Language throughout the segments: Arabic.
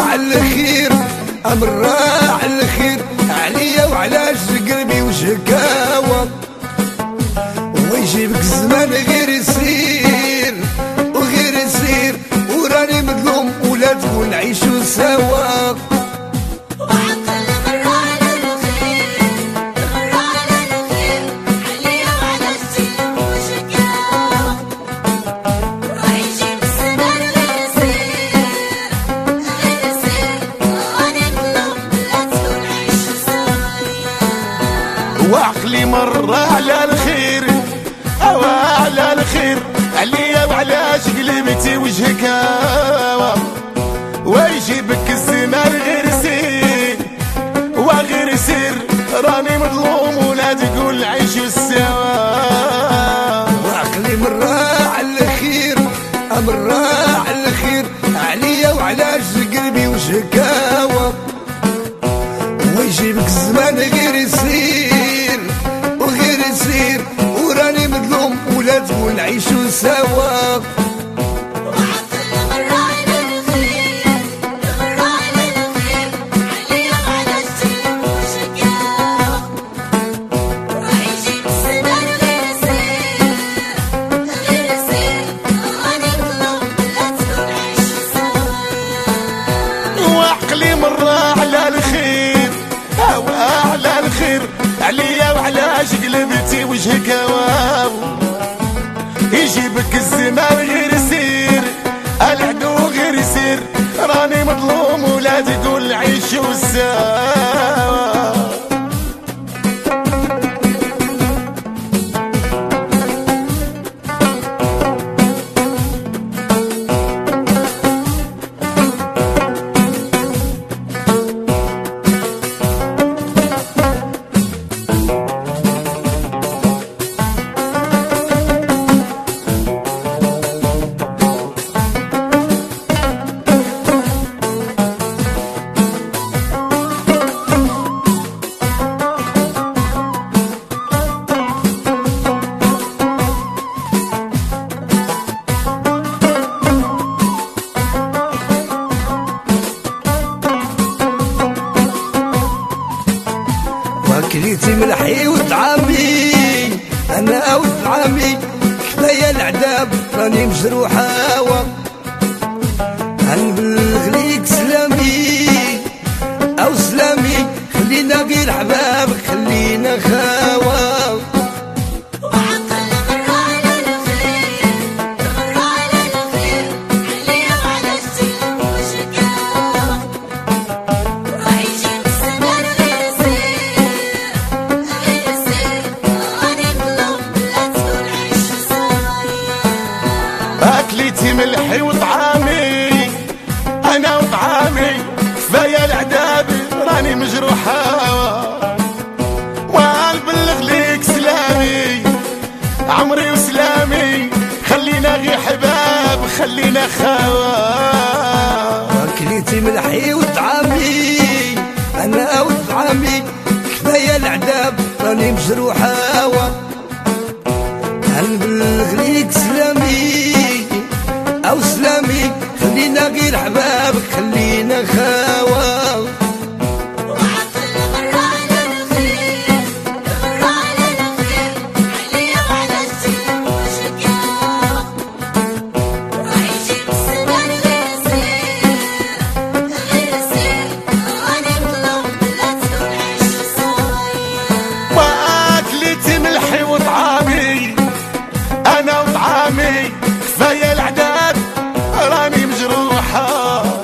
على الخير أمر على الخير عليا وعلاش قلبي وشكاوى ويجيبك الزمان غير يسير وغير يسير وراني مظلوم ولا تقول نعيشو سوا وعقلي مرة على الخير أو على الخير عليا وعلاش قلبتي وجهك هوا ويجيبك الزمان غير سير وغير سير راني مظلوم ولا تقول عيشو سوا وعقلي مرة على الخير مرة على الخير عليا وعلاش قلبي وجهك هوا ويجيبك الزمان غير يسير وغير يسير وراني مظلوم ولا تقول نعيشو سوا وعقلي مرة على الخير أو على الخير عليا وعلاش قلبتي وجهك هواو يجيبك الزمان غير سير العدو غير سير راني مظلوم ولا تقول عيشو سوا كليتي ملحي وطعامي انا وطعامي كفايه العذاب راني مجروحه غنبلغ ليك سلامي او سلامي خلينا غير حباب خلينا خاوه أكلتي ملحي وطعامي أنا وطعامي كفاية العذاب راني مجروحة ونبلغ ليك سلامي عمري وسلامي خلينا غير حباب خلينا خوا أكلتي ملحي وطعامي أنا وطعامي كفاية العذاب راني مجروحة هنبلغ ليك سلامي أو سلامي خلينا غير حباب خلينا خوا وأكلتي ملحي وطعامي أنا وطعامي كفاية العذاب راني مجروحة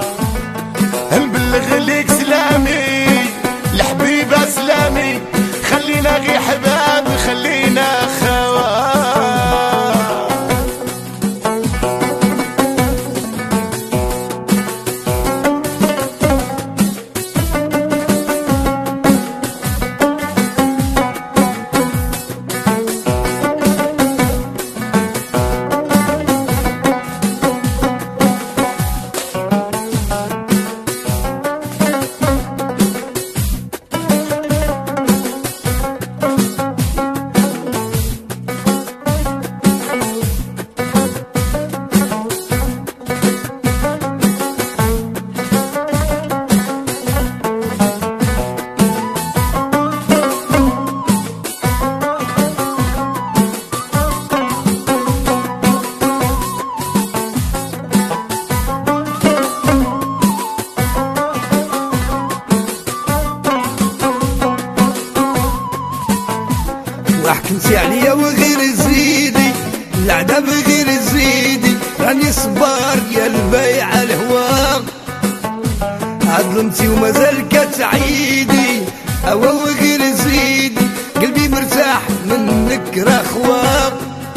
حكمتي عليا وغير زيدي، العذاب غير زيدي، راني صبار يا البايع الهوا، عظلمتي ومازال كتعيدي، اوا وغير زيدي، قلبي مرتاح منك راه خواب.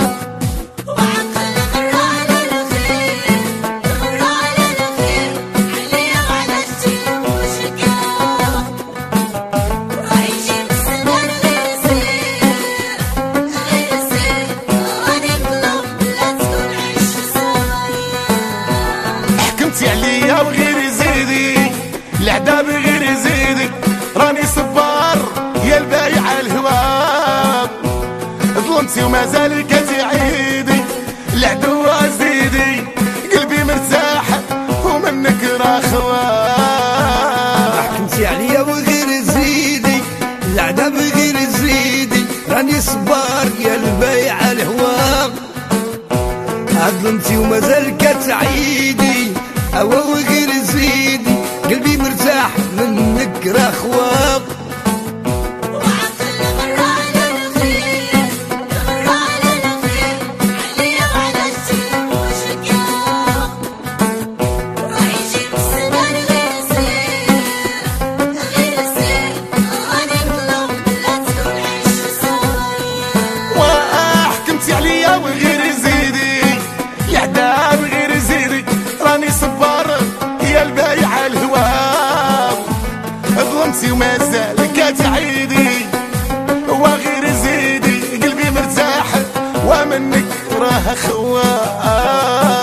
عليا وغير زيدي، العذاب غير زيدي، راني صبار يا البايع الهواب، ظلمتي ومازال كتعيدي، العدو زيدي، قلبي مرتاح ومنك راه خواب. حكمتي عليا وغير زيدي، العذاب غير زيدي، راني صبار يا البايع الهواب، ظلمتي ومازال كتعيدي، اوا وغير زيدي، قلبي مرتاح منك راه خواب. وحكمتي عليا وغير زيدي، العذاب غير زيدي، راني صبار يا البايع الهواب، ظلمتي ومازال كتعيدي، وغير زيدي، قلبي مرتاح ومنك راه خواب.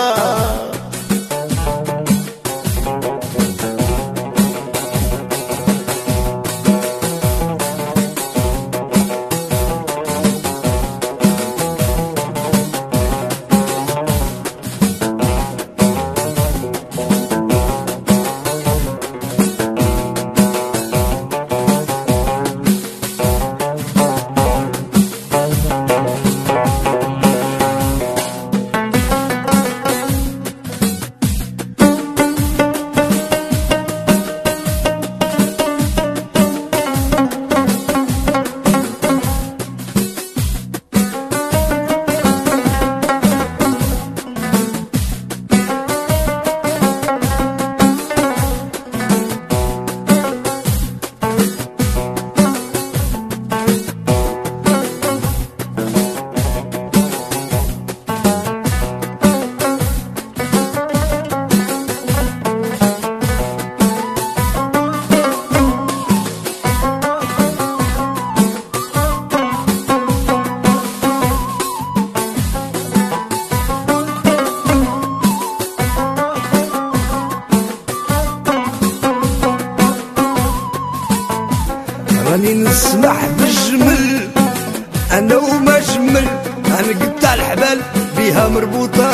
راني نسمح بالجمل انا وما جمل، غنقطع الحبال بها مربوطه،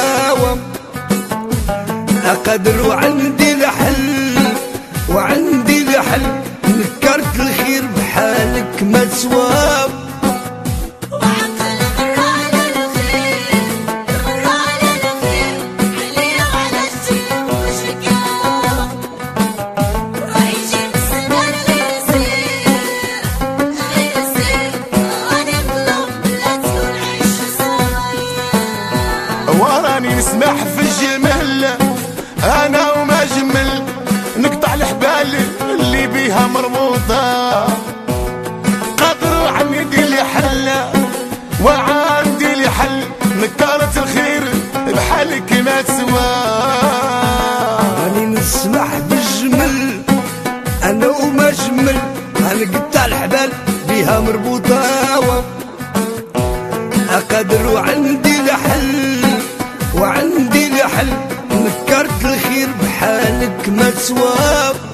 اقدر وعندي الحل، وعندي الحل، نكرت الخير بحالك ما تسواب. وراني نسمح في الجمل انا وما جمل، نقطع الحبال اللي بيها مربوطه، قادر وعندي لي حل، وعندي لي حل، نكرت الخير بحالك ما تسوى. راني نسمح بالجمل انا وما جمل، غنقطع الحبال بها مربوطه، اقدر وعندي الحل، وعندي الحل، نكرت الخير بحالك ما تسواب.